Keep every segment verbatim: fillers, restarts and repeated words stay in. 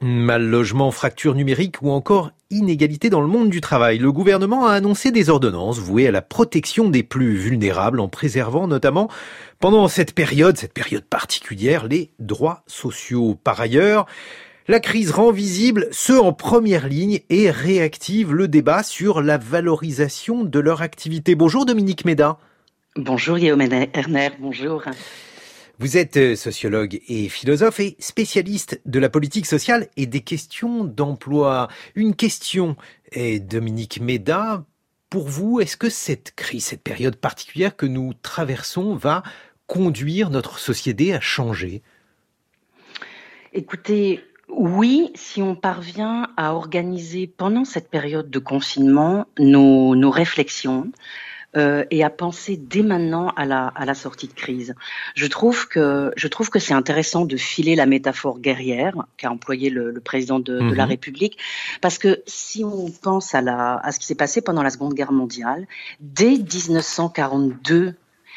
Mal logement, fracture numérique ou encore inégalité dans le monde du travail. Le gouvernement a annoncé des ordonnances vouées à la protection des plus vulnérables en préservant notamment pendant cette période, cette période particulière, les droits sociaux. Par ailleurs, la crise rend visible ceux en première ligne et réactive le débat sur la valorisation de leur activité. Bonjour Dominique Méda. Bonjour Guillaume Erner, bonjour. Vous êtes sociologue et philosophe et spécialiste de la politique sociale et des questions d'emploi. Une question, est Dominique Méda, pour vous, est-ce que cette crise, cette période particulière que nous traversons va conduire notre société à changer ? Écoutez, oui, si on parvient à organiser pendant cette période de confinement nos, nos réflexions, Euh, et à penser dès maintenant à la, à la sortie de crise. Je trouve que, je trouve que c'est intéressant de filer la métaphore guerrière qu'a employé le, le président de, mmh. de la République, parce que si on pense à, la, à ce qui s'est passé pendant la Seconde Guerre mondiale, dès dix-neuf cent quarante-deux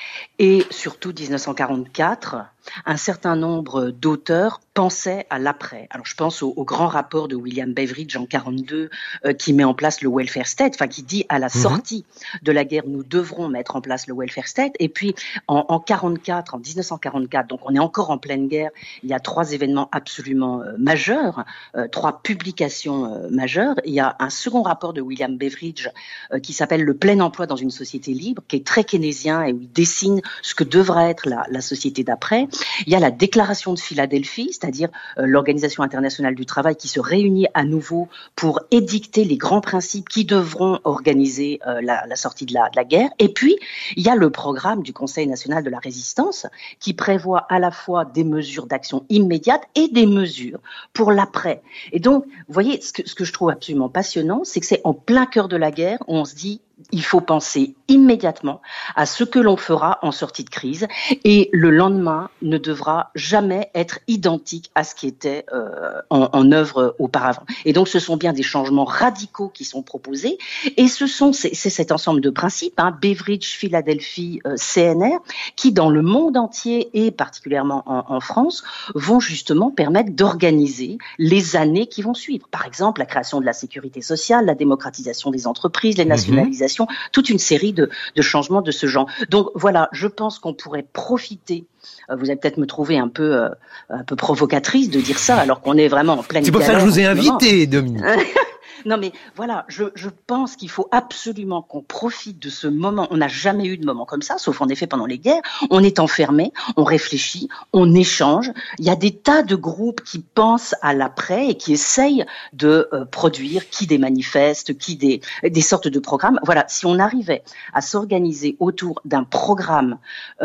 et surtout dix-neuf cent quarante-quatre, un certain nombre d'auteurs pensaient à l'après. Alors je pense au, au grand rapport de William Beveridge en quarante-deux euh, qui met en place le welfare state, enfin qui dit à la sortie mmh. de la guerre nous devrons mettre en place le welfare state. Et puis en, en quarante-quatre, en dix-neuf cent quarante-quatre, donc on est encore en pleine guerre, il y a trois événements absolument euh, majeurs, euh, trois publications euh, majeures. Il y a un second rapport de William Beveridge euh, qui s'appelle Le plein emploi dans une société libre, qui est très keynésien et où il dessine ce que devrait être la, la société d'après. Il y a la déclaration de Philadelphie, c'est-à-dire euh, l'Organisation internationale du travail qui se réunit à nouveau pour édicter les grands principes qui devront organiser euh, la, la sortie de la, de la guerre. Et puis, il y a le programme du Conseil national de la résistance qui prévoit à la fois des mesures d'action immédiate et des mesures pour l'après. Et donc, vous voyez, ce que, ce que je trouve absolument passionnant, c'est que c'est en plein cœur de la guerre où on se dit il faut penser immédiatement à ce que l'on fera en sortie de crise et le lendemain ne devra jamais être identique à ce qui était euh, en, en œuvre auparavant. Et donc ce sont bien des changements radicaux qui sont proposés et ce sont c'est, c'est cet ensemble de principes, hein, Beveridge, Philadelphie, euh, C N R, qui dans le monde entier et particulièrement en, en France vont justement permettre d'organiser les années qui vont suivre. Par exemple, la création de la sécurité sociale, la démocratisation des entreprises, les nationalisations, mmh. toute une série de, de changements de ce genre. Donc voilà, je pense qu'on pourrait profiter. Euh, vous allez peut-être me trouver un peu, euh, un peu provocatrice de dire ça, alors qu'on est vraiment en pleine. C'est pour ça que je vous ai invité, Dominique. Non mais voilà, je, je pense qu'il faut absolument qu'on profite de ce moment. On n'a jamais eu de moment comme ça, sauf en effet pendant les guerres. On est enfermé, on réfléchit, on échange. Il y a des tas de groupes qui pensent à l'après et qui essayent de euh, produire, qui des manifestes, qui des, des sortes de programmes. Voilà, si on arrivait à s'organiser autour d'un programme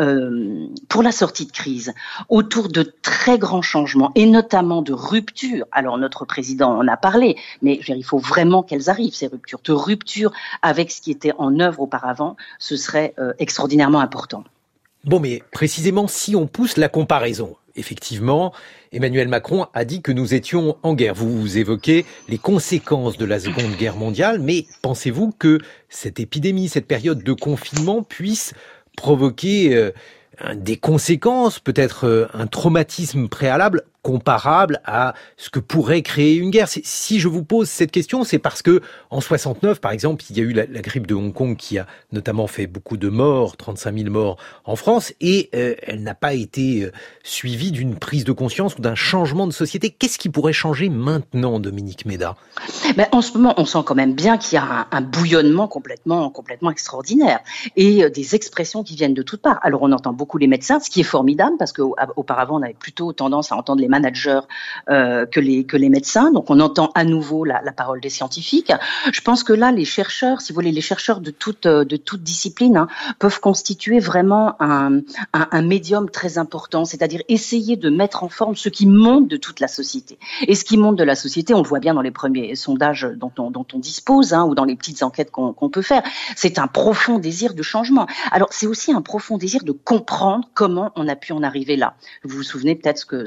euh, pour la sortie de crise, autour de très grands changements et notamment de ruptures. Alors notre président en a parlé, mais je veux dire, il faut vraiment qu'elles arrivent, ces ruptures, de rupture avec ce qui était en œuvre auparavant, ce serait euh, extraordinairement important. Bon, mais précisément, si on pousse la comparaison, effectivement, Emmanuel Macron a dit que nous étions en guerre. Vous, vous évoquez les conséquences de la Seconde Guerre mondiale, mais pensez-vous que cette épidémie, cette période de confinement puisse provoquer euh, des conséquences, peut-être euh, un traumatisme préalable comparable à ce que pourrait créer une guerre? Si je vous pose cette question, c'est parce que en soixante-neuf, par exemple, il y a eu la, la grippe de Hong Kong qui a notamment fait beaucoup de morts, trente-cinq mille morts en France, et euh, elle n'a pas été euh, suivie d'une prise de conscience ou d'un changement de société. Qu'est-ce qui pourrait changer maintenant, Dominique Méda? Ben, en ce moment, on sent quand même bien qu'il y a un, un bouillonnement complètement, complètement extraordinaire et euh, des expressions qui viennent de toutes parts. Alors, on entend beaucoup les médecins, ce qui est formidable parce qu'auparavant, on avait plutôt tendance à entendre les managers euh, que les que les médecins. Donc on entend à nouveau la, la parole des scientifiques. Je pense que là, les chercheurs, si vous voulez, les chercheurs de toute de toute discipline hein, peuvent constituer vraiment un, un un médium très important, c'est-à-dire essayer de mettre en forme ce qui monte de toute la société. Et ce qui monte de la société, on le voit bien dans les premiers sondages dont on dont on dispose hein, ou dans les petites enquêtes qu'on qu'on peut faire. C'est un profond désir de changement. Alors c'est aussi un profond désir de comprendre comment on a pu en arriver là. Vous vous souvenez peut-être ce que ce que disait Emmanuel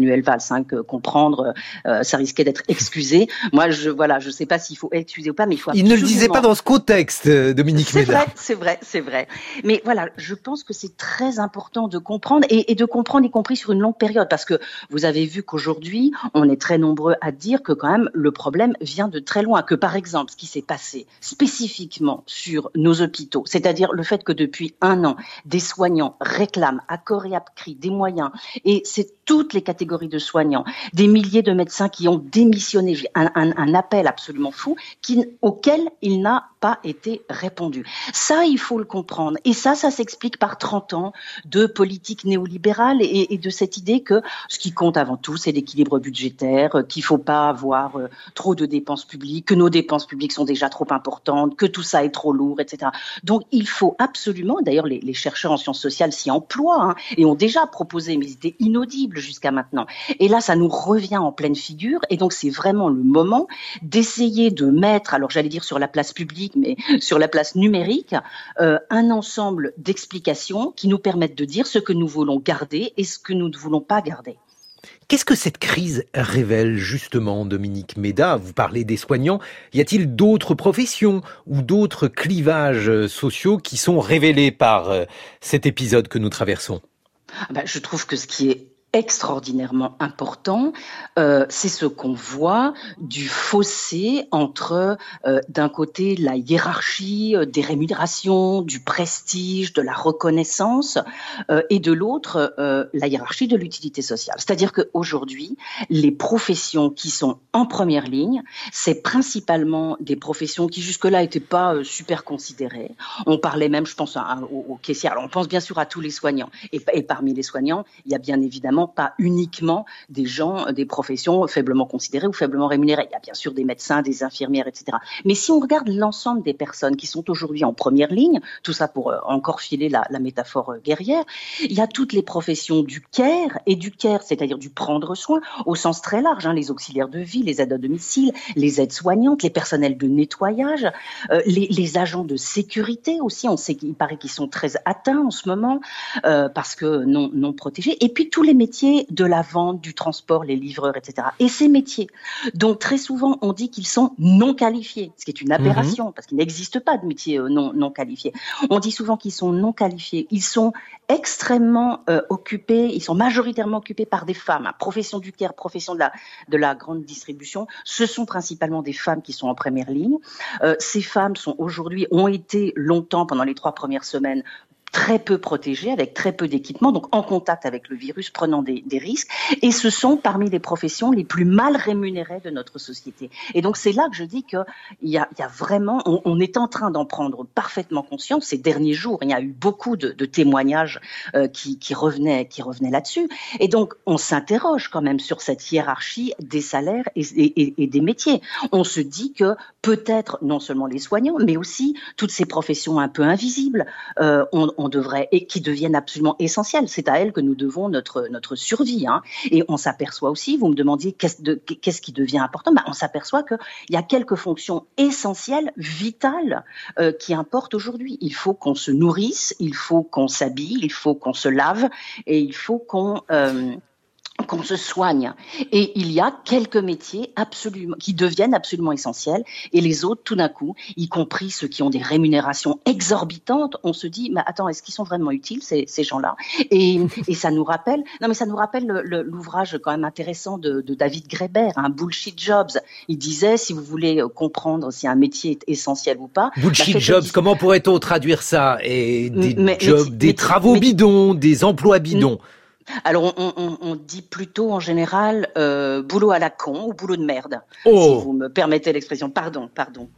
Manuel Valls, hein, que comprendre, euh, ça risquait d'être excusé. Moi, je voilà, je sais pas s'il faut excuser ou pas, mais il faut absolument... Il ne le disait pas dans ce contexte, Dominique C'est Méda. vrai, c'est vrai, c'est vrai. Mais voilà, je pense que c'est très important de comprendre et, et de comprendre y compris sur une longue période, parce que vous avez vu qu'aujourd'hui, on est très nombreux à dire que quand même le problème vient de très loin, que par exemple, ce qui s'est passé spécifiquement sur nos hôpitaux, c'est-à-dire le fait que depuis un an, des soignants réclament à corps et à cri des moyens, et c'est toutes les catégories de soignants, des milliers de médecins qui ont démissionné, un, un, un appel absolument fou qui, auquel il n'a pas été répondu. Ça, il faut le comprendre. Et ça, ça s'explique par trente ans de politique néolibérale et, et de cette idée que ce qui compte avant tout, c'est l'équilibre budgétaire, qu'il faut pas avoir euh, trop de dépenses publiques, que nos dépenses publiques sont déjà trop importantes, que tout ça est trop lourd, et cetera. Donc, il faut absolument, d'ailleurs, les, les chercheurs en sciences sociales s'y emploient, hein, et ont déjà proposé, mais ils étaient inaudibles jusqu'à maintenant. Et là, ça nous revient en pleine figure. Et donc, c'est vraiment le moment d'essayer de mettre, alors j'allais dire sur la place publique, mais sur la place numérique, euh, un ensemble d'explications qui nous permettent de dire ce que nous voulons garder et ce que nous ne voulons pas garder. Qu'est-ce que cette crise révèle justement, Dominique Méda? Vous parlez des soignants. Y a-t-il d'autres professions ou d'autres clivages sociaux qui sont révélés par cet épisode que nous traversons? Ben, je trouve que ce qui est extraordinairement important, euh, c'est ce qu'on voit du fossé entre euh, d'un côté la hiérarchie euh, des rémunérations, du prestige, de la reconnaissance, euh, et de l'autre euh, la hiérarchie de l'utilité sociale. C'est-à-dire qu'aujourd'hui, les professions qui sont en première ligne, c'est principalement des professions qui jusque-là n'étaient pas euh, super considérées. On parlait même, je pense, à, à, aux, aux caissières. Alors on pense bien sûr à tous les soignants, et, et parmi les soignants, il y a bien évidemment pas uniquement des gens, des professions faiblement considérées ou faiblement rémunérées. Il y a bien sûr des médecins, des infirmières, et cetera. Mais si on regarde l'ensemble des personnes qui sont aujourd'hui en première ligne, tout ça pour euh, encore filer la, la métaphore euh, guerrière, il y a toutes les professions du care, et du care, c'est-à-dire du prendre soin, au sens très large, hein, les auxiliaires de vie, les aides à domicile, les aides soignantes, les personnels de nettoyage, euh, les, les agents de sécurité aussi, on sait qu'il paraît qu'ils sont très atteints en ce moment, euh, parce que non, non protégés, et puis tous les métiers de la vente, du transport, les livreurs, et cetera. Et ces métiers, dont très souvent on dit qu'ils sont non qualifiés, ce qui est une aberration, mmh. parce qu'il n'existe pas de métiers non, non qualifiés. On dit souvent qu'ils sont non qualifiés. Ils sont extrêmement euh, occupés, ils sont majoritairement occupés par des femmes. Hein. Profession du care, profession de la, de la grande distribution, ce sont principalement des femmes qui sont en première ligne. Euh, ces femmes sont aujourd'hui, ont été longtemps, pendant les trois premières semaines, très peu protégés, avec très peu d'équipement, donc en contact avec le virus, prenant des, des risques. Et ce sont parmi les professions les plus mal rémunérées de notre société. Et donc c'est là que je dis qu'il y a, il y a vraiment, on, on est en train d'en prendre parfaitement conscience. Ces derniers jours, il y a eu beaucoup de, de témoignages euh, qui, qui revenaient, qui revenaient là-dessus. Et donc on s'interroge quand même sur cette hiérarchie des salaires et, et, et des métiers. On se dit que peut-être non seulement les soignants, mais aussi toutes ces professions un peu invisibles, euh, on, on devrait, et qui deviennent absolument essentielles. C'est à elles que nous devons notre, notre survie. Hein. Et on s'aperçoit aussi, vous me demandiez qu'est-ce, de, qu'est-ce qui devient important, ben, on s'aperçoit qu'il y a quelques fonctions essentielles, vitales, euh, qui importent aujourd'hui. Il faut qu'on se nourrisse, il faut qu'on s'habille, il faut qu'on se lave, et il faut qu'on... Euh, qu'on se soigne. Et il y a quelques métiers absolument, qui deviennent absolument essentiels, et les autres, tout d'un coup, y compris ceux qui ont des rémunérations exorbitantes, on se dit, mais attends, est-ce qu'ils sont vraiment utiles, ces, ces gens-là? Et, et ça nous rappelle, non mais ça nous rappelle le, le, l'ouvrage quand même intéressant de, de David Graeber, hein, Bullshit Jobs. Il disait, si vous voulez comprendre si un métier est essentiel ou pas... Bullshit bah, Jobs, comment pourrait-on traduire ça? Et des mais, jobs, mais, des mais, travaux mais, bidons, des emplois bidons. Alors, on, on, on dit plutôt en général euh, boulot à la con ou boulot de merde, oh. si vous me permettez l'expression. Pardon, pardon.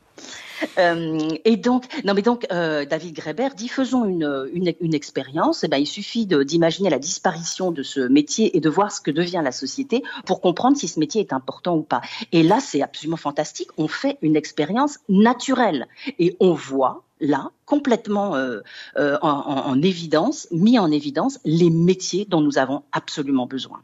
Euh, et donc, non mais donc, euh, David Graeber dit faisons une une, une expérience. Et ben, il suffit de, d'imaginer la disparition de ce métier et de voir ce que devient la société pour comprendre si ce métier est important ou pas. Et là, c'est absolument fantastique. On fait une expérience naturelle et on voit là, complètement euh, euh, en, en, en évidence, mis en évidence les métiers dont nous avons absolument besoin.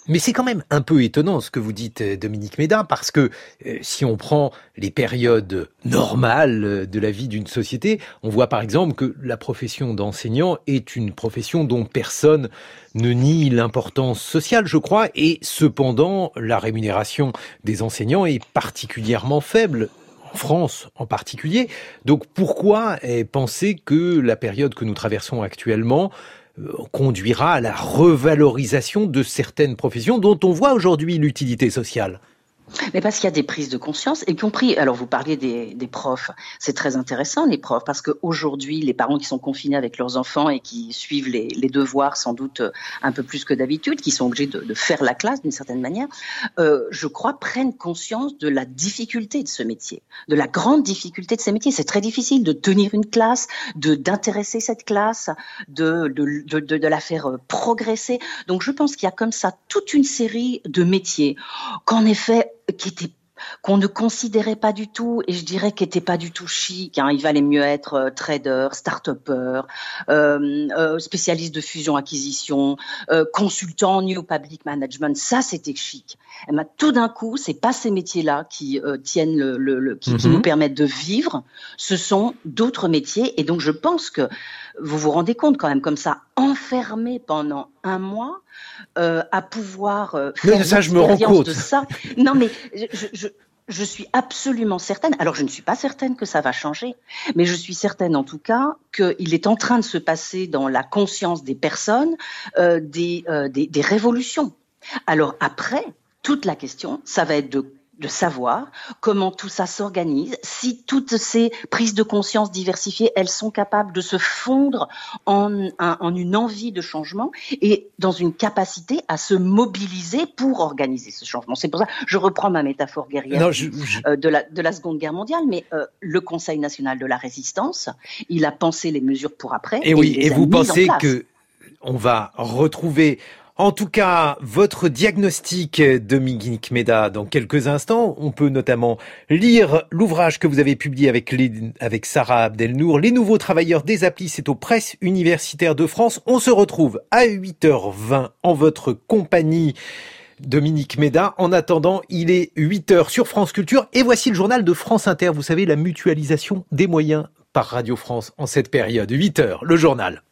Mais c'est quand même un peu étonnant ce que vous dites, Dominique Méda, parce que euh, si on prend les périodes normales de la vie d'une société, on voit par exemple que la profession d'enseignant est une profession dont personne ne nie l'importance sociale, je crois, et cependant la rémunération des enseignants est particulièrement faible. En France en particulier. Donc pourquoi penser que la période que nous traversons actuellement conduira à la revalorisation de certaines professions dont on voit aujourd'hui l'utilité sociale? Mais parce qu'il y a des prises de conscience, y compris, alors vous parliez des, des profs, c'est très intéressant les profs, parce qu'aujourd'hui, les parents qui sont confinés avec leurs enfants et qui suivent les, les devoirs sans doute un peu plus que d'habitude, qui sont obligés de, de faire la classe d'une certaine manière, euh, je crois, prennent conscience de la difficulté de ce métier, de la grande difficulté de ce métier. C'est très difficile de tenir une classe, de d'intéresser cette classe, de, de, de, de, de la faire progresser. Donc je pense qu'il y a comme ça toute une série de métiers qu'en effet, qui était qu'on ne considérait pas du tout, et je dirais qu'il n'était pas du tout chic. Hein. Il valait mieux être euh, trader, start-upper, euh, euh, spécialiste de fusion-acquisition, euh, consultant New Public Management. Ça, c'était chic. Et ben, tout d'un coup, c'est pas ces métiers-là qui euh, tiennent le, le, le qui, mm-hmm. qui nous permettent de vivre. Ce sont d'autres métiers. Et donc, je pense que vous vous rendez compte quand même, comme ça, enfermé pendant un mois, euh, à pouvoir euh, faire mais ça, je me rends compte de ça. Non, mais je, je, je suis absolument certaine. Alors, je ne suis pas certaine que ça va changer, mais je suis certaine, en tout cas, qu'il est en train de se passer dans la conscience des personnes euh, des, euh, des, des révolutions. Alors après, toute la question, ça va être de de savoir comment tout ça s'organise, si toutes ces prises de conscience diversifiées, elles sont capables de se fondre en, un, en une envie de changement et dans une capacité à se mobiliser pour organiser ce changement. C'est pour ça que je reprends ma métaphore guerrière non, je, je... Euh, de, la, de la Seconde Guerre mondiale, mais euh, le Conseil national de la résistance, il a pensé les mesures pour après. Et, et oui, et vous pensez que on va retrouver en tout cas, votre diagnostic, Dominique Méda, dans quelques instants. On peut notamment lire l'ouvrage que vous avez publié avec, les, avec Sarah Abdelnour, Les nouveaux travailleurs des applis, c'est aux Presses universitaires de France. On se retrouve à huit heures vingt en votre compagnie, Dominique Méda. En attendant, il est huit heures sur France Culture et voici le journal de France Inter. Vous savez, la mutualisation des moyens par Radio France en cette période. huit heures, le journal.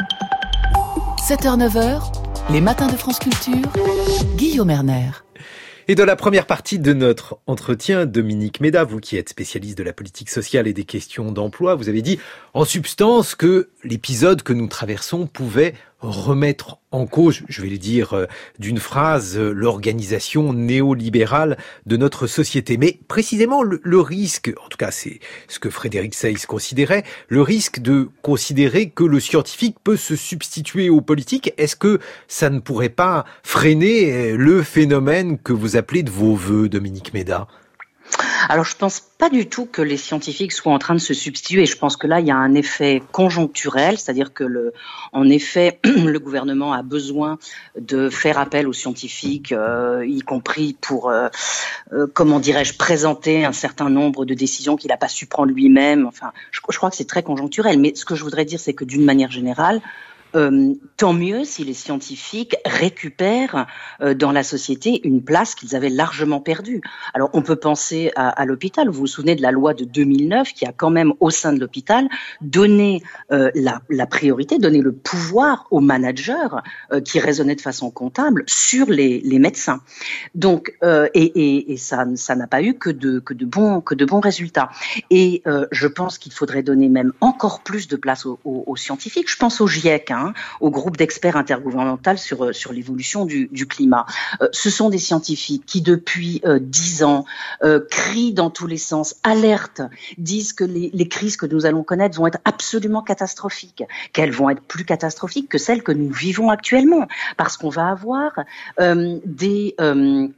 sept heures neuf heures. Les matins de France Culture, Guillaume Erner. Et dans la première partie de notre entretien, Dominique Méda, vous qui êtes spécialiste de la politique sociale et des questions d'emploi, vous avez dit en substance que l'épisode que nous traversons pouvait remettre en cause, je vais le dire euh, d'une phrase, euh, l'organisation néolibérale de notre société. Mais précisément le, le risque, en tout cas c'est ce que Frédéric Seyss considérait, le risque de considérer que le scientifique peut se substituer au politique, est-ce que ça ne pourrait pas freiner le phénomène que vous appelez de vos voeux, Dominique Méda ? Alors, je pense pas du tout que les scientifiques soient en train de se substituer. Je pense que là, il y a un effet conjoncturel, c'est-à-dire que, le, en effet, le gouvernement a besoin de faire appel aux scientifiques, euh, y compris pour, euh, euh, comment dirais-je, présenter un certain nombre de décisions qu'il n'a pas su prendre lui-même. Enfin, je, je crois que c'est très conjoncturel. Mais ce que je voudrais dire, c'est que d'une manière générale, Euh, tant mieux si les scientifiques récupèrent euh, dans la société une place qu'ils avaient largement perdue. Alors, on peut penser à, à l'hôpital. Vous vous souvenez de la loi de deux mille neuf qui a quand même, au sein de l'hôpital, donné euh, la, la priorité, donné le pouvoir aux managers euh, qui raisonnaient de façon comptable sur les, les médecins. Donc, euh, et, et, et ça, ça n'a pas eu que de, que de bons, que de bons résultats. Et euh, je pense qu'il faudrait donner même encore plus de place aux, aux, aux scientifiques. Je pense au GIEC, hein, au groupe d'experts intergouvernemental sur sur l'évolution du, du climat. Euh, ce sont des scientifiques qui depuis euh, dix ans euh, crient dans tous les sens, alertent, disent que les, les crises que nous allons connaître vont être absolument catastrophiques, qu'elles vont être plus catastrophiques que celles que nous vivons actuellement, parce qu'on va avoir euh, des euh,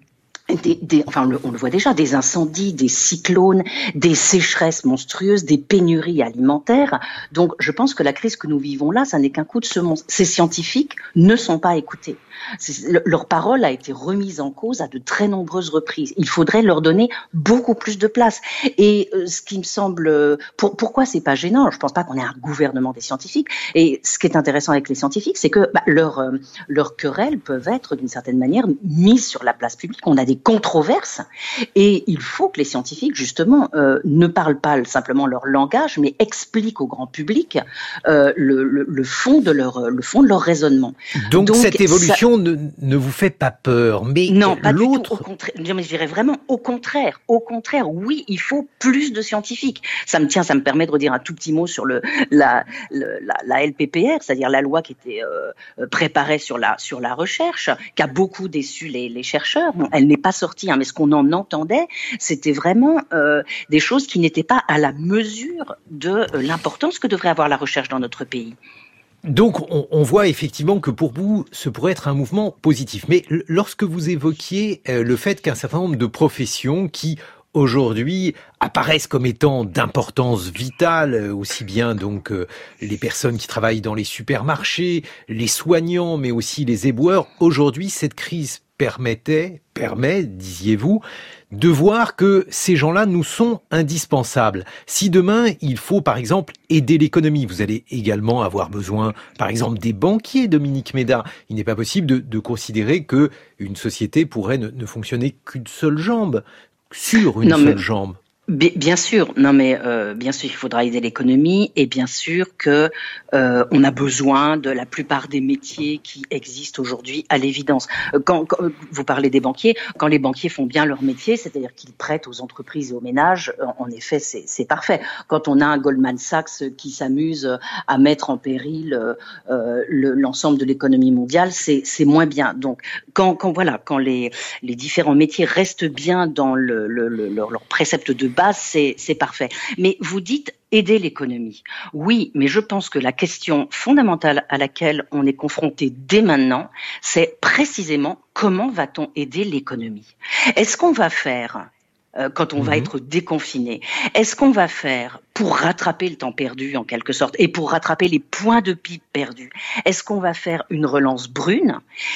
Des, des, enfin, on le, on le voit déjà, des incendies, des cyclones, des sécheresses monstrueuses, des pénuries alimentaires. Donc, je pense que la crise que nous vivons là, ça n'est qu'un coup de semonce. Ces scientifiques ne sont pas écoutés. C'est, le, leur parole a été remise en cause à de très nombreuses reprises. Il faudrait leur donner beaucoup plus de place. Et euh, ce qui me semble, euh, pour, pourquoi c'est pas gênant ? Je pense pas qu'on ait un gouvernement des scientifiques. Et ce qui est intéressant avec les scientifiques, c'est que bah, leurs euh, leurs querelles peuvent être d'une certaine manière mises sur la place publique. On a des controverses et il faut que les scientifiques justement euh, ne parlent pas simplement leur langage mais expliquent au grand public euh, le, le, le fond de leur le fond de leur raisonnement. Donc, Donc cette évolution ça... ne, ne vous fait pas peur, mais non, pas l'autre... du tout, au contraire. Je dirais vraiment au contraire, au contraire. Oui, il faut plus de scientifiques. Ça me tient, ça me permet de redire un tout petit mot sur le la le, la, la L P P R, c'est-à-dire la loi qui était euh, préparée sur la sur la recherche, qui a beaucoup déçu les, les chercheurs. Bon, elle n'est pas sortie, hein, mais ce qu'on en entendait, c'était vraiment euh, des choses qui n'étaient pas à la mesure de euh, l'importance que devrait avoir la recherche dans notre pays. Donc, on, on voit effectivement que pour vous, ce pourrait être un mouvement positif. Mais lorsque vous évoquiez euh, le fait qu'un certain nombre de professions qui aujourd'hui apparaissent comme étant d'importance vitale, aussi bien donc euh, les personnes qui travaillent dans les supermarchés, les soignants, mais aussi les éboueurs, aujourd'hui, cette crise permettait, permet, disiez-vous, de voir que ces gens-là nous sont indispensables. Si demain, il faut, par exemple, aider l'économie, vous allez également avoir besoin, par exemple, des banquiers, Dominique Méda. Il n'est pas possible de, de considérer que une société pourrait ne, ne fonctionner qu'une seule jambe, sur une non, seule mais... jambe. Bien sûr, non mais euh, bien sûr il faudra aider l'économie et bien sûr que euh, on a besoin de la plupart des métiers qui existent aujourd'hui à l'évidence. Quand, quand vous parlez des banquiers, quand les banquiers font bien leur métier, c'est-à-dire qu'ils prêtent aux entreprises et aux ménages, en effet c'est, c'est parfait. Quand on a un Goldman Sachs qui s'amuse à mettre en péril euh, le, l'ensemble de l'économie mondiale, c'est, c'est moins bien. Donc quand, quand voilà, quand les, les différents métiers restent bien dans le, le, le, leur, leur précepte de base, c'est, c'est parfait. Mais vous dites aider l'économie. Oui, mais je pense que la question fondamentale à laquelle on est confronté dès maintenant, c'est précisément comment va-t-on aider l'économie ? Est-ce qu'on va faire, euh, quand on mmh. va être déconfiné, est-ce qu'on va faire pour rattraper le temps perdu en quelque sorte et pour rattraper les points de pipe perdus, est-ce qu'on va faire une relance brune ?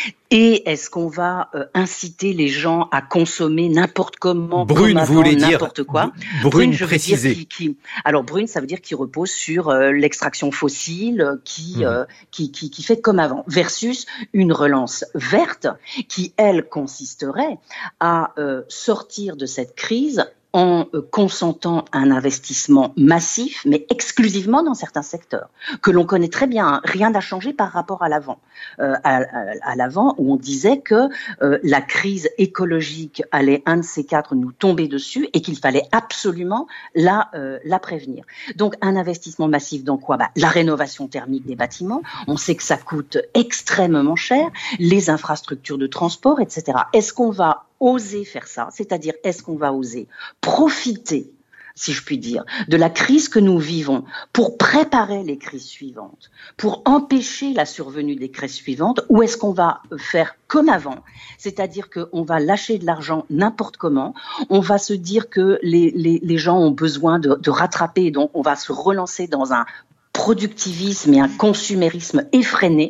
Et est-ce qu'on va euh, inciter les gens à consommer n'importe comment, brune, comme avant, vous voulez n'importe dire quoi ? Brune, brune je précisée. Veux dire qui, qui, alors brune, ça veut dire qui repose sur euh, l'extraction fossile, qui, mmh. euh, qui qui qui fait comme avant, versus une relance verte qui elle consisterait à euh, sortir de cette crise en consentant un investissement massif, mais exclusivement dans certains secteurs, que l'on connaît très bien. Hein. Rien n'a changé par rapport à l'avant. Euh, à, à, à l'avant, où on disait que euh, la crise écologique allait, un de ces quatre, nous tomber dessus et qu'il fallait absolument la, euh, la prévenir. Donc, un investissement massif dans quoi ? Bah, la rénovation thermique des bâtiments. On sait que ça coûte extrêmement cher. Les infrastructures de transport, et cetera. Est-ce qu'on va oser faire ça, c'est-à-dire est-ce qu'on va oser profiter, si je puis dire, de la crise que nous vivons pour préparer les crises suivantes, pour empêcher la survenue des crises suivantes, ou est-ce qu'on va faire comme avant, c'est-à-dire qu'on va lâcher de l'argent n'importe comment, on va se dire que les, les, les gens ont besoin de, de rattraper, donc on va se relancer dans un productivisme et un consumérisme effréné.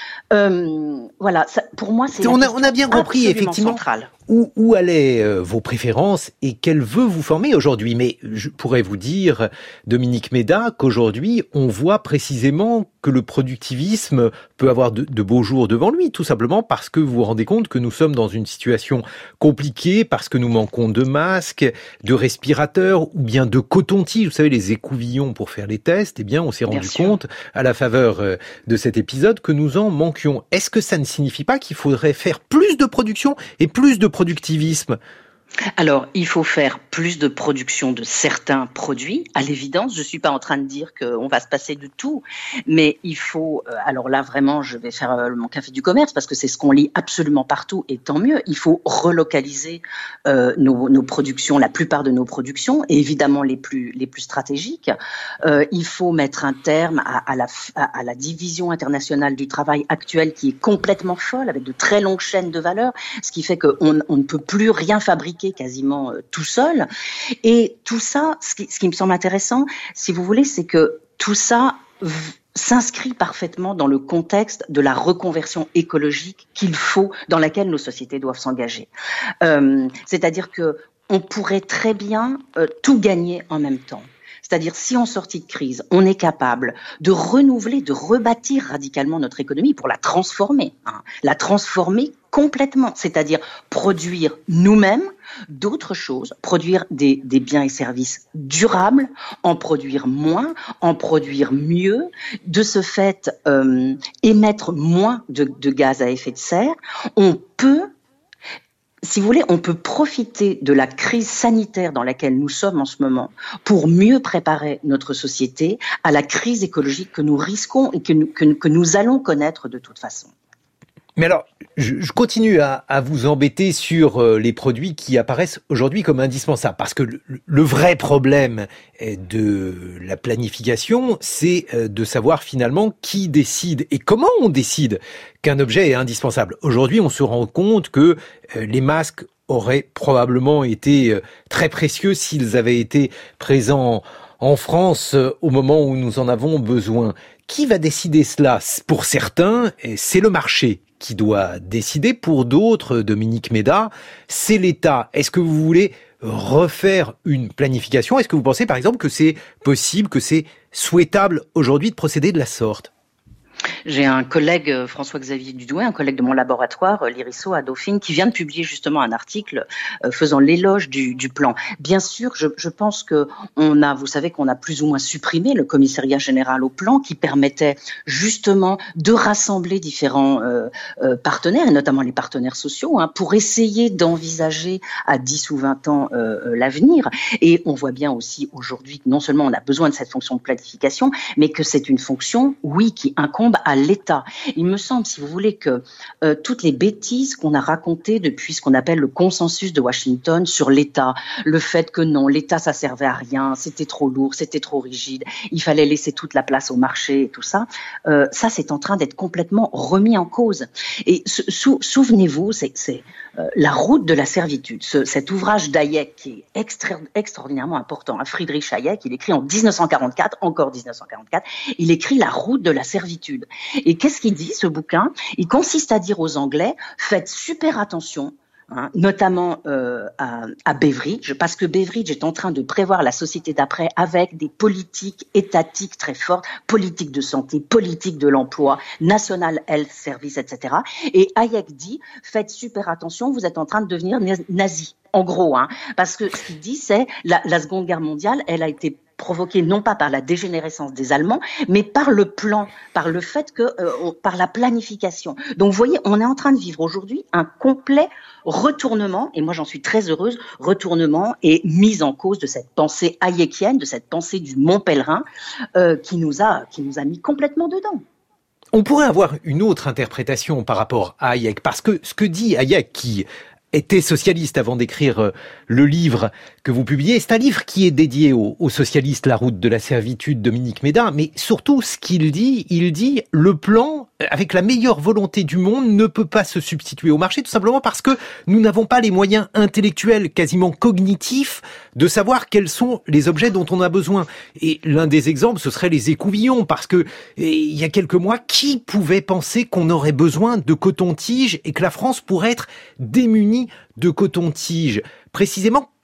Euh, voilà, ça, pour moi, c'est on a, on a bien compris effectivement centrale. Où, où allaient euh, vos préférences et quel vœu vous formez aujourd'hui. Mais je pourrais vous dire, Dominique Méda, qu'aujourd'hui, on voit précisément que le productivisme peut avoir de, de beaux jours devant lui, tout simplement parce que vous vous rendez compte que nous sommes dans une situation compliquée, parce que nous manquons de masques, de respirateurs ou bien de coton-tige. Vous savez, les écouvillons pour faire les tests, eh bien, on s'est rendu compte à la faveur euh, de cet épisode que nous en manquions. Est-ce que ça ne signifie pas qu'il faudrait faire plus de production et plus de productivisme ? Alors, il faut faire plus de production de certains produits. À l'évidence, je ne suis pas en train de dire qu'on va se passer de tout, mais il faut, euh, alors là vraiment, je vais faire euh, mon café du commerce parce que c'est ce qu'on lit absolument partout et tant mieux. Il faut relocaliser euh, nos, nos productions, la plupart de nos productions, et évidemment les plus, les plus stratégiques. Euh, il faut mettre un terme à, à, la, à, à la division internationale du travail actuelle qui est complètement folle, avec de très longues chaînes de valeur, ce qui fait qu'on on ne peut plus rien fabriquer quasiment euh, tout seul. Et tout ça, ce qui, ce qui me semble intéressant, si vous voulez, c'est que tout ça v- s'inscrit parfaitement dans le contexte de la reconversion écologique qu'il faut, dans laquelle nos sociétés doivent s'engager. Euh, c'est-à-dire que on pourrait très bien euh, tout gagner en même temps. C'est-à-dire, si en sortie de crise, on est capable de renouveler, de rebâtir radicalement notre économie pour la transformer, hein, la transformer complètement, c'est-à-dire produire nous-mêmes d'autres choses, produire des, des biens et services durables, en produire moins, en produire mieux, de ce fait euh, émettre moins de, de gaz à effet de serre, on peut si vous voulez, on peut profiter de la crise sanitaire dans laquelle nous sommes en ce moment pour mieux préparer notre société à la crise écologique que nous risquons et que nous, que, que nous allons connaître de toute façon. Mais alors, je, je continue à, à vous embêter sur euh, les produits qui apparaissent aujourd'hui comme indispensables. Parce que le, le vrai problème de la planification, c'est euh, de savoir finalement qui décide et comment on décide qu'un objet est indispensable. Aujourd'hui, on se rend compte que euh, les masques auraient probablement été euh, très précieux s'ils avaient été présents en France euh, au moment où nous en avons besoin. Qui va décider cela? Pour certains, c'est le marché qui doit décider. Pour d'autres, Dominique Méda, c'est l'État. Est-ce que vous voulez refaire une planification? Est-ce que vous pensez, par exemple, que c'est possible, que c'est souhaitable aujourd'hui de procéder de la sorte? J'ai un collègue, François-Xavier Dudoué, un collègue de mon laboratoire, l'I R I S O à Dauphine, qui vient de publier justement un article euh, faisant l'éloge du, du plan. Bien sûr, je, je pense que on a, vous savez qu'on a plus ou moins supprimé le commissariat général au plan qui permettait justement de rassembler différents euh, euh, partenaires, et notamment les partenaires sociaux, hein, pour essayer d'envisager à dix ou vingt ans euh, l'avenir. Et on voit bien aussi aujourd'hui que non seulement on a besoin de cette fonction de planification, mais que c'est une fonction, oui, qui incombe à l'État. Il me semble, si vous voulez, que euh, toutes les bêtises qu'on a racontées depuis ce qu'on appelle le consensus de Washington sur l'État, le fait que non, l'État ça servait à rien, c'était trop lourd, c'était trop rigide, il fallait laisser toute la place au marché et tout ça, euh, ça c'est en train d'être complètement remis en cause. Et sou- souvenez-vous, c'est, c'est euh, la route de la servitude, ce, cet ouvrage d'Hayek qui est extra- extraordinairement important, hein, Friedrich Hayek, il écrit en dix-neuf cent quarante-quatre, encore dix-neuf cent quarante-quatre, il écrit la route de la servitude. Et qu'est-ce qu'il dit, ce bouquin? Il consiste à dire aux Anglais, faites super attention, hein, notamment euh, à, à Beveridge, parce que Beveridge est en train de prévoir la société d'après avec des politiques étatiques très fortes, politiques de santé, politiques de l'emploi, National Health Service, et cetera. Et Hayek dit, faites super attention, vous êtes en train de devenir nazi. En gros, hein, parce que ce qu'il dit, c'est la, la Seconde Guerre mondiale, elle a été provoquée non pas par la dégénérescence des Allemands, mais par le plan, par le fait que, euh, on, par la planification. Donc, vous voyez, on est en train de vivre aujourd'hui un complet retournement, et moi j'en suis très heureuse, retournement et mise en cause de cette pensée hayekienne, de cette pensée du Mont Pèlerin, euh, qui nous a, qui nous a mis complètement dedans. On pourrait avoir une autre interprétation par rapport à Hayek, parce que ce que dit Hayek, qui était socialiste avant d'écrire le livre que vous publiez, c'est un livre qui est dédié aux, aux socialistes, La route de la servitude, Dominique Méda, mais surtout ce qu'il dit, il dit le plan, avec la meilleure volonté du monde, ne peut pas se substituer au marché, tout simplement parce que nous n'avons pas les moyens intellectuels, quasiment cognitifs, de savoir quels sont les objets dont on a besoin. Et l'un des exemples, ce serait les écouvillons, parce que il y a quelques mois, qui pouvait penser qu'on aurait besoin de coton-tige et que la France pourrait être démunie de coton-tige? Précisément,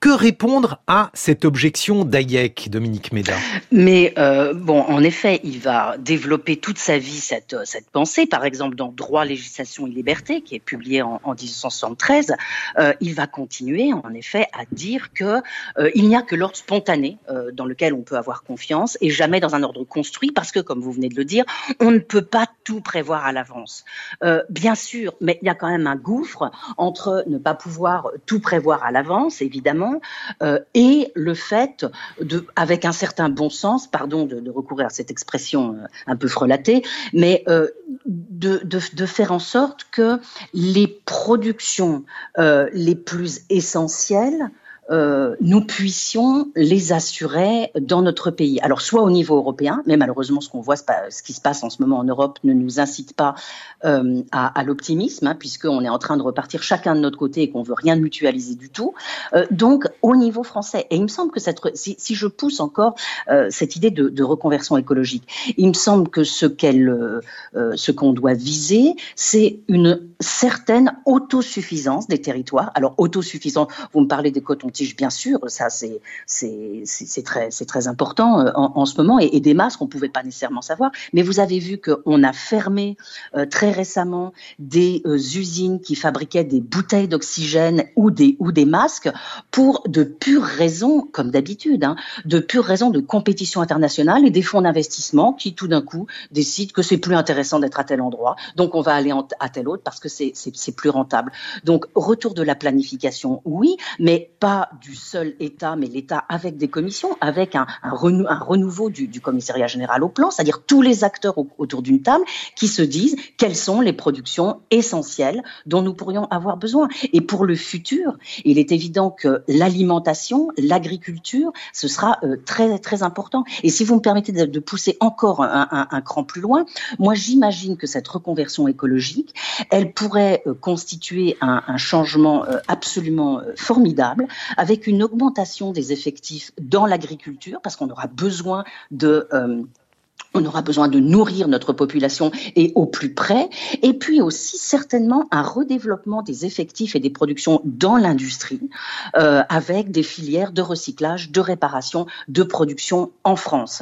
Que répondre à cette objection d'Hayek, Dominique Méda? Mais euh, bon, en effet, il va développer toute sa vie cette, cette pensée. Par exemple, dans Droit, législation et liberté, qui est publié en, en dix-huit cent soixante-treize, euh, il va continuer, en effet, à dire que euh, il n'y a que l'ordre spontané euh, dans lequel on peut avoir confiance et jamais dans un ordre construit, parce que, comme vous venez de le dire, on ne peut pas tout prévoir à l'avance. Euh, bien sûr, mais il y a quand même un gouffre entre ne pas pouvoir tout prévoir à l'avance, évidemment, euh, et le fait de, avec un certain bon sens, pardon de, de recourir à cette expression euh, un peu frelatée, mais euh, de, de, de faire en sorte que les productions euh, les plus essentielles, Euh, nous puissions les assurer dans notre pays. Alors, soit au niveau européen, mais malheureusement, ce qu'on voit, ce qui se passe en ce moment en Europe ne nous incite pas euh, à, à l'optimisme, hein, puisqu'on est en train de repartir chacun de notre côté et qu'on veut rien mutualiser du tout. Euh, donc, au niveau français, et il me semble que cette, si, si je pousse encore euh, cette idée de, de reconversion écologique, il me semble que ce qu'elle, euh, ce qu'on doit viser, c'est une certaine autosuffisance des territoires. Alors, autosuffisance, vous me parlez des cotons bien sûr, ça c'est c'est c'est très c'est très important en, en ce moment et, et des masques on pouvait pas nécessairement savoir, mais vous avez vu qu'on a fermé euh, très récemment des euh, usines qui fabriquaient des bouteilles d'oxygène ou des ou des masques pour de pures raisons, comme d'habitude, hein, de pures raisons de compétition internationale et des fonds d'investissement qui tout d'un coup décident que c'est plus intéressant d'être à tel endroit, donc on va aller en, à tel autre parce que c'est c'est c'est plus rentable. Donc retour de la planification, oui, mais pas du seul État, mais l'État avec des commissions, avec un, un, renou- un renouveau du, du commissariat général au plan, c'est-à-dire tous les acteurs au, autour d'une table qui se disent quelles sont les productions essentielles dont nous pourrions avoir besoin. Et pour le futur, il est évident que l'alimentation, l'agriculture, ce sera euh, très très important. Et si vous me permettez de, de pousser encore un, un, un cran plus loin, moi j'imagine que cette reconversion écologique, elle pourrait euh, constituer un, un changement euh, absolument euh, formidable, avec une augmentation des effectifs dans l'agriculture, parce qu'on aura besoin de... Euh, on aura besoin de nourrir notre population et au plus près, et puis aussi certainement un redéveloppement des effectifs et des productions dans l'industrie, euh, avec des filières de recyclage, de réparation, de production en France.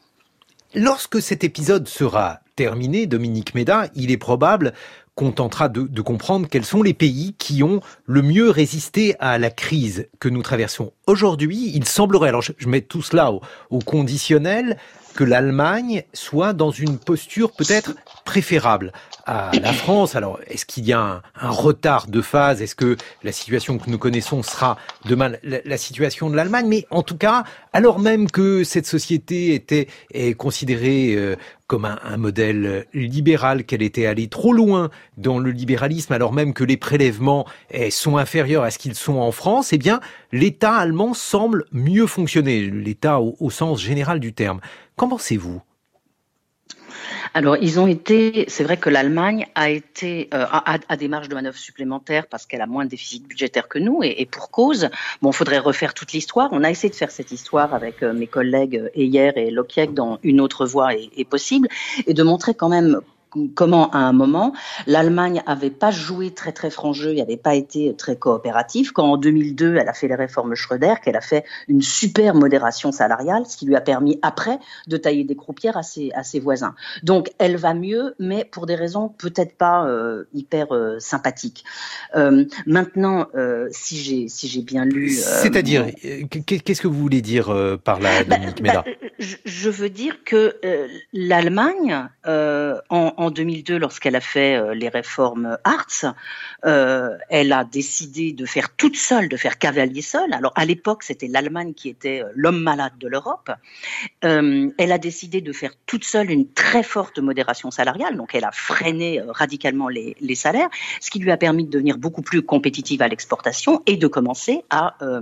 Lorsque cet épisode sera terminé, Dominique Méda, il est probable qu'on tentera de, de comprendre quels sont les pays qui ont le mieux résisté à la crise que nous traversons. Aujourd'hui, il semblerait, alors je, je mets tout cela au, au conditionnel, que l'Allemagne soit dans une posture peut-être préférable à la France. Alors, est-ce qu'il y a un, un retard de phase? Est-ce que la situation que nous connaissons sera demain la, la situation de l'Allemagne? Mais en tout cas, alors même que cette société était est considérée euh, comme un, un modèle libéral, qu'elle était allée trop loin dans le libéralisme, alors même que les prélèvements eh, sont inférieurs à ce qu'ils sont en France, eh bien, l'État allemand semble mieux fonctionner, l'État au, au sens général du terme. Qu'en pensez-vous? Alors, ils ont été, c'est vrai que l'Allemagne a été, euh, a, a des marges de manœuvre supplémentaires parce qu'elle a moins de déficit budgétaire que nous et, et pour cause. Bon, il faudrait refaire toute l'histoire. On a essayé de faire cette histoire avec euh, mes collègues Heyer et Lokiek dans Une autre voie est, est possible et de montrer quand même comment, à un moment, l'Allemagne avait pas joué très très franc jeu, elle n'avait pas été très coopérative, quand en deux mille deux, elle a fait les réformes Schröder, qu'elle a fait une super modération salariale, ce qui lui a permis après de tailler des croupières à ses, à ses voisins. Donc, elle va mieux, mais pour des raisons peut-être pas euh, hyper euh, sympathiques. Euh, maintenant, euh, si j'ai si j'ai bien lu... Euh, C'est-à-dire, bon, qu'est-ce que vous voulez dire euh, par là, Dominique Méda? bah, je, je veux dire que euh, l'Allemagne, euh, en, en deux mille deux, lorsqu'elle a fait euh, les réformes Hartz, euh, elle a décidé de faire toute seule, de faire cavalier seul. Alors à l'époque, c'était l'Allemagne qui était euh, l'homme malade de l'Europe. Euh, elle a décidé de faire toute seule une très forte modération salariale, donc elle a freiné euh, radicalement les, les salaires, ce qui lui a permis de devenir beaucoup plus compétitive à l'exportation et de commencer à... Euh,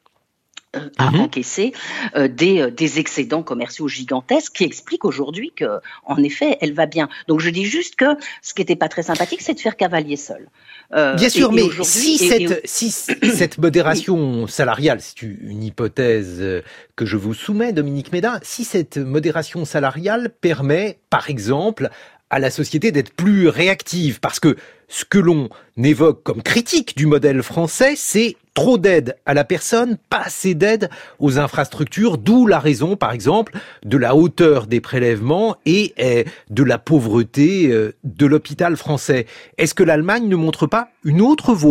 à mmh. encaisser euh, des, des excédents commerciaux gigantesques qui expliquent aujourd'hui que, en effet, elle va bien. Donc je dis juste que ce qui n'était pas très sympathique, c'est de faire cavalier seul. Euh, bien sûr, et, mais et si, et, cette, et... si cette modération salariale, c'est une hypothèse que je vous soumets, Dominique Méda, si cette modération salariale permet, par exemple, à la société d'être plus réactive, parce que ce que l'on évoque comme critique du modèle français, c'est trop d'aide à la personne, pas assez d'aide aux infrastructures, d'où la raison, par exemple, de la hauteur des prélèvements et eh, de la pauvreté euh, de l'hôpital français. Est-ce que l'Allemagne ne montre pas une autre voie ?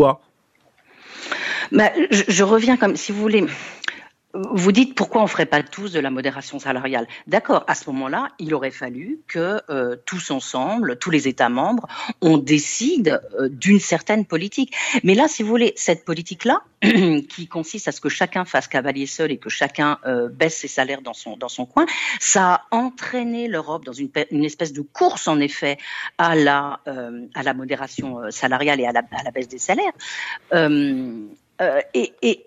Bah, je, je reviens comme, si vous voulez... Vous dites pourquoi on ne ferait pas tous de la modération salariale. D'accord, à ce moment-là, il aurait fallu que euh, tous ensemble, tous les États membres, on décide euh, d'une certaine politique. Mais là, si vous voulez, cette politique-là, qui consiste à ce que chacun fasse cavalier seul et que chacun euh, baisse ses salaires dans son dans son coin, ça a entraîné l'Europe dans une, une espèce de course, en effet, à la euh, à la modération salariale et à la, à la baisse des salaires. Euh, euh, et, et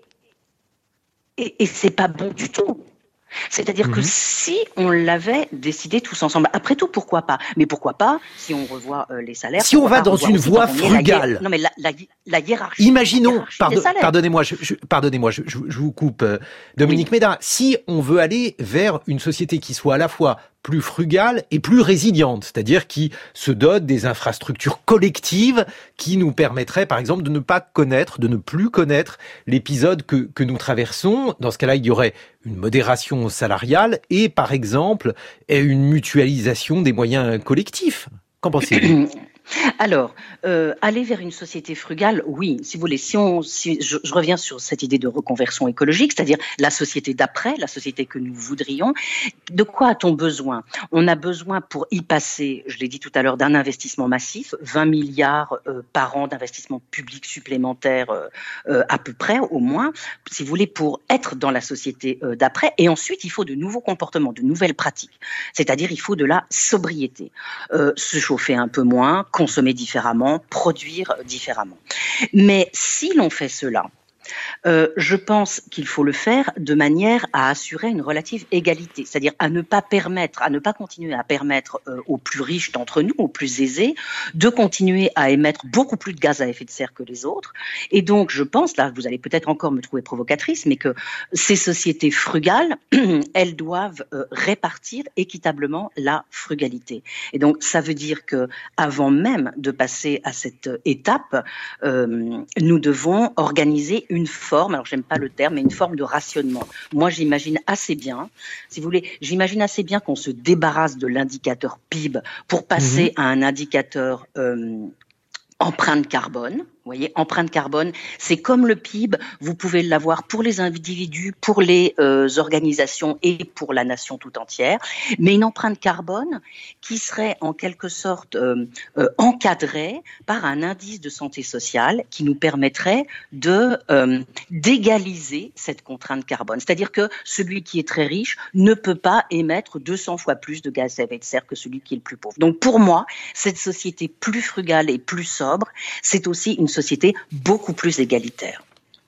Et, et c'est pas bon du tout. C'est-à-dire mmh. que si on l'avait décidé tous ensemble, après tout, pourquoi pas ? Mais pourquoi pas si on revoit euh, les salaires ? Si on va dans une voie frugale. La, non mais la, la, la hiérarchie. Imaginons, la hiérarchie pardon, des pardonnez-moi, je, je, pardonnez-moi, je, je, je vous coupe, euh, Dominique oui. Méda. Si on veut aller vers une société qui soit à la fois plus frugale et plus résiliente, c'est-à-dire qui se dote des infrastructures collectives qui nous permettraient, par exemple, de ne pas connaître, de ne plus connaître l'épisode que, que nous traversons. Dans ce cas-là, il y aurait une modération salariale et, par exemple, une mutualisation des moyens collectifs. Qu'en pensez-vous ? Alors, euh, aller vers une société frugale, oui, si vous voulez, si on, si je, je reviens sur cette idée de reconversion écologique, c'est-à-dire la société d'après, la société que nous voudrions, de quoi a-t-on besoin ? On a besoin pour y passer, je l'ai dit tout à l'heure, d'un investissement massif, vingt milliards euh, par an d'investissement public supplémentaire euh, euh, à peu près, au moins, si vous voulez, pour être dans la société euh, d'après. Et ensuite, il faut de nouveaux comportements, de nouvelles pratiques, c'est-à-dire il faut de la sobriété, euh, se chauffer un peu moins, consommer différemment, produire différemment. Mais si l'on fait cela, Euh, je pense qu'il faut le faire de manière à assurer une relative égalité, c'est-à-dire à ne pas permettre, à ne pas continuer à permettre euh, aux plus riches d'entre nous, aux plus aisés, de continuer à émettre beaucoup plus de gaz à effet de serre que les autres. Et donc, je pense, là, vous allez peut-être encore me trouver provocatrice, mais que ces sociétés frugales, elles doivent euh, répartir équitablement la frugalité. Et donc, ça veut dire que, avant même de passer à cette étape, euh, nous devons organiser une une forme, alors j'aime pas le terme, mais une forme de rationnement. Moi, j'imagine assez bien, si vous voulez, j'imagine assez bien qu'on se débarrasse de l'indicateur P I B pour passer mmh. à un indicateur euh, empreinte carbone. Vous voyez, empreinte carbone, c'est comme le P I B, vous pouvez l'avoir pour les individus, pour les euh, organisations et pour la nation tout entière, mais une empreinte carbone qui serait en quelque sorte euh, euh, encadrée par un indice de santé sociale qui nous permettrait de euh, d'égaliser cette contrainte carbone. C'est-à-dire que celui qui est très riche ne peut pas émettre deux cents fois plus de gaz à effet de serre que celui qui est le plus pauvre. Donc pour moi, cette société plus frugale et plus sobre, c'est aussi une société beaucoup plus égalitaire.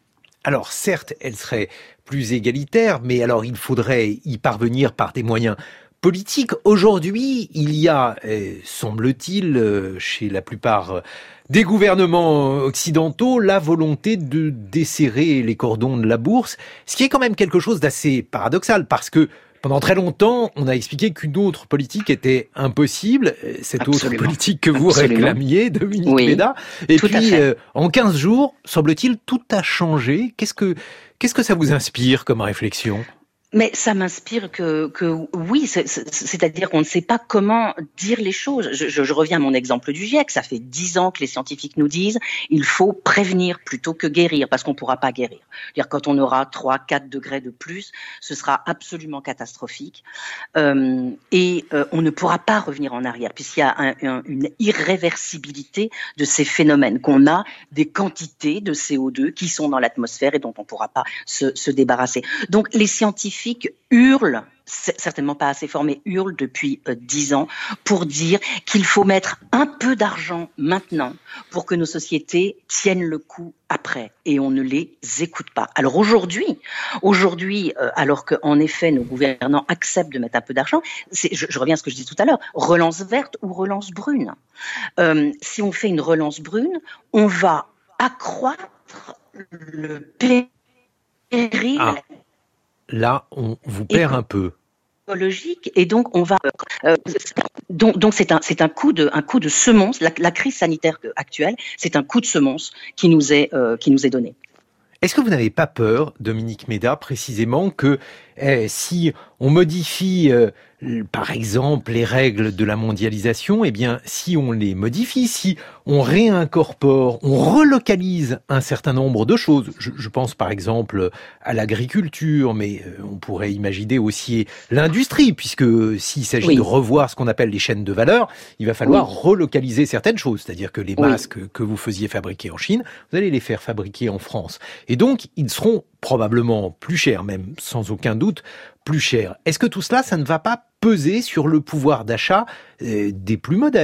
Alors certes, elle serait plus égalitaire, mais alors il faudrait y parvenir par des moyens politiques. Aujourd'hui, il y a, eh, semble-t-il, chez la plupart des gouvernements occidentaux, la volonté de desserrer les cordons de la bourse, ce qui est quand même quelque chose d'assez paradoxal, parce que pendant très longtemps, on a expliqué qu'une autre politique était impossible, cette Absolument. autre politique que vous Absolument. réclamiez, Dominique oui, Méda. Et puis, euh, en quinze jours, semble-t-il, tout a changé. Qu'est-ce que, qu'est-ce que ça vous inspire comme réflexion ? Mais ça m'inspire que, que oui, c'est, c'est-à-dire qu'on ne sait pas comment dire les choses. Je, je, je reviens à mon exemple du GIEC. Ça fait dix ans que les scientifiques nous disent il faut prévenir plutôt que guérir, parce qu'on ne pourra pas guérir. C'est-à-dire quand on aura trois, quatre degrés de plus, ce sera absolument catastrophique. Euh, et euh, on ne pourra pas revenir en arrière, puisqu'il y a un, un, une irréversibilité de ces phénomènes, qu'on a des quantités de C O deux qui sont dans l'atmosphère et dont on ne pourra pas se, se débarrasser. Donc les scientifiques hurlent, certainement pas assez fort, mais hurlent depuis dix euh, ans pour dire qu'il faut mettre un peu d'argent maintenant pour que nos sociétés tiennent le coup après, et on ne les écoute pas. Alors aujourd'hui, aujourd'hui, euh, alors qu'en effet nos gouvernants acceptent de mettre un peu d'argent, c'est, je, je reviens à ce que je disais tout à l'heure, relance verte ou relance brune. Euh, si on fait une relance brune, on va accroître le péril. Ah. Là, on vous perd et, un peu. écologique et donc on va euh, donc donc c'est un c'est un coup de un coup de semonce. La, la crise sanitaire actuelle, c'est un coup de semonce qui nous est euh, qui nous est donné. Est-ce que vous n'avez pas peur, Dominique Méda, précisément que eh, si on modifie, euh, par exemple, les règles de la mondialisation, eh bien, si on les modifie, si on réincorpore, on relocalise un certain nombre de choses, je, je pense par exemple à l'agriculture, mais euh, on pourrait imaginer aussi l'industrie, puisque s'il s'agit oui. de revoir ce qu'on appelle les chaînes de valeur, il va falloir oui. relocaliser certaines choses, c'est-à-dire que les masques oui. que vous faisiez fabriquer en Chine, vous allez les faire fabriquer en France. Et donc, ils seront probablement plus chers, même sans aucun doute, plus chers. Est-ce que tout cela, ça ne va pas peser sur le pouvoir d'achat euh, des plus modestes ?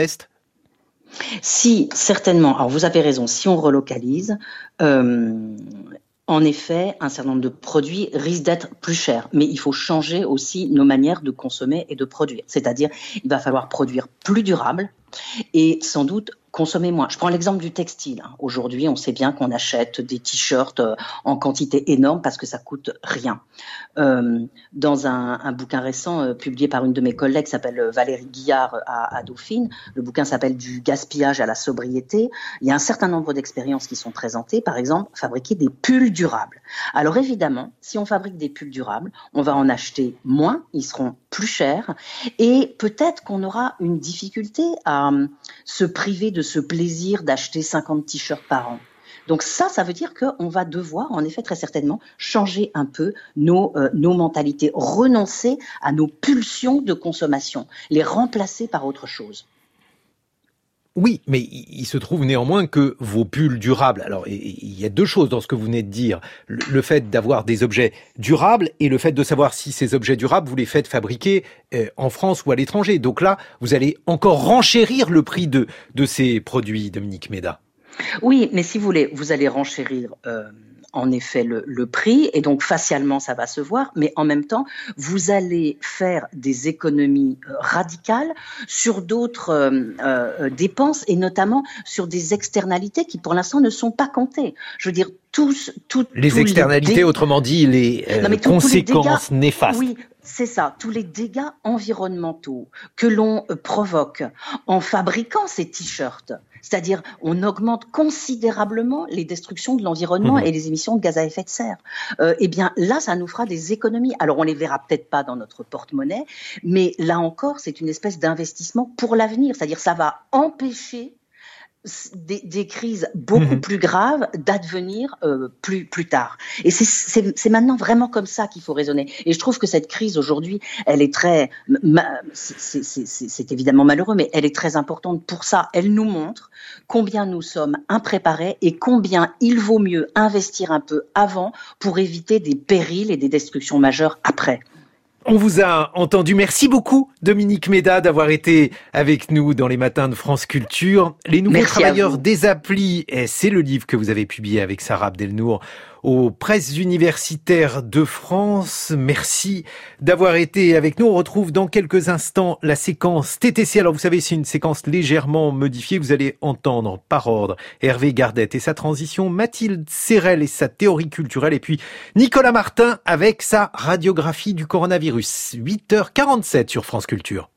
Si, certainement. Alors, vous avez raison, si on relocalise, euh, en effet, un certain nombre de produits risquent d'être plus chers. Mais il faut changer aussi nos manières de consommer et de produire. C'est-à-dire, il va falloir produire plus durable et sans doute consommer moins. Je prends l'exemple du textile. Aujourd'hui, on sait bien qu'on achète des t-shirts en quantité énorme parce que ça coûte rien. Euh, dans un, un bouquin récent euh, publié par une de mes collègues qui s'appelle Valérie Guillard à, à Dauphine, le bouquin s'appelle Du gaspillage à la sobriété. Il y a un certain nombre d'expériences qui sont présentées. Par exemple, fabriquer des pulls durables. Alors évidemment, si on fabrique des pulls durables, on va en acheter moins, ils seront plus chers et peut-être qu'on aura une difficulté à euh, se priver de ce plaisir d'acheter cinquante t-shirts par an. Donc ça, ça veut dire qu'on va devoir, en effet, très certainement, changer un peu nos, euh, nos mentalités, renoncer à nos pulsions de consommation, les remplacer par autre chose. Oui, mais il se trouve néanmoins que vos pulls durables, alors il y a deux choses dans ce que vous venez de dire, le fait d'avoir des objets durables et le fait de savoir si ces objets durables, vous les faites fabriquer en France ou à l'étranger. Donc là, vous allez encore renchérir le prix de, de ces produits, Dominique Méda. Oui, mais si vous voulez, vous allez renchérir euh, en effet le, le prix et donc facialement ça va se voir, mais en même temps, vous allez faire des économies euh, radicales sur d'autres euh, euh, dépenses et notamment sur des externalités qui pour l'instant ne sont pas comptées. Je veux dire, tous... tous les tous externalités, les dé... autrement dit, les euh, non, mais tout, conséquences dégâts, néfastes. Oui. C'est ça, tous les dégâts environnementaux que l'on provoque en fabriquant ces t-shirts. C'est-à-dire, on augmente considérablement les destructions de l'environnement mmh. et les émissions de gaz à effet de serre. Euh, eh bien, là, ça nous fera des économies. Alors, on les verra peut-être pas dans notre porte-monnaie, mais là encore, c'est une espèce d'investissement pour l'avenir. C'est-à-dire, ça va empêcher Des, des crises beaucoup mmh. plus graves d'advenir euh, plus plus tard. Et c'est, c'est c'est maintenant vraiment comme ça qu'il faut raisonner. Et je trouve que cette crise aujourd'hui, elle est très, ma, c'est, c'est, c'est, c'est évidemment malheureux, mais elle est très importante pour ça. Elle nous montre combien nous sommes impréparés et combien il vaut mieux investir un peu avant pour éviter des périls et des destructions majeures après. On vous a entendu. Merci beaucoup, Dominique Méda, d'avoir été avec nous dans les matins de France Culture. Les nouveaux Merci travailleurs des applis, c'est le livre que vous avez publié avec Sarah Abdelnour aux presses universitaires de France. Merci d'avoir été avec nous. On retrouve dans quelques instants la séquence T T C. Alors vous savez, c'est une séquence légèrement modifiée. Vous allez entendre par ordre Hervé Gardette et sa transition, Mathilde Serrel et sa théorie culturelle, et puis Nicolas Martin avec sa radiographie du coronavirus. huit heures quarante-sept sur France Culture.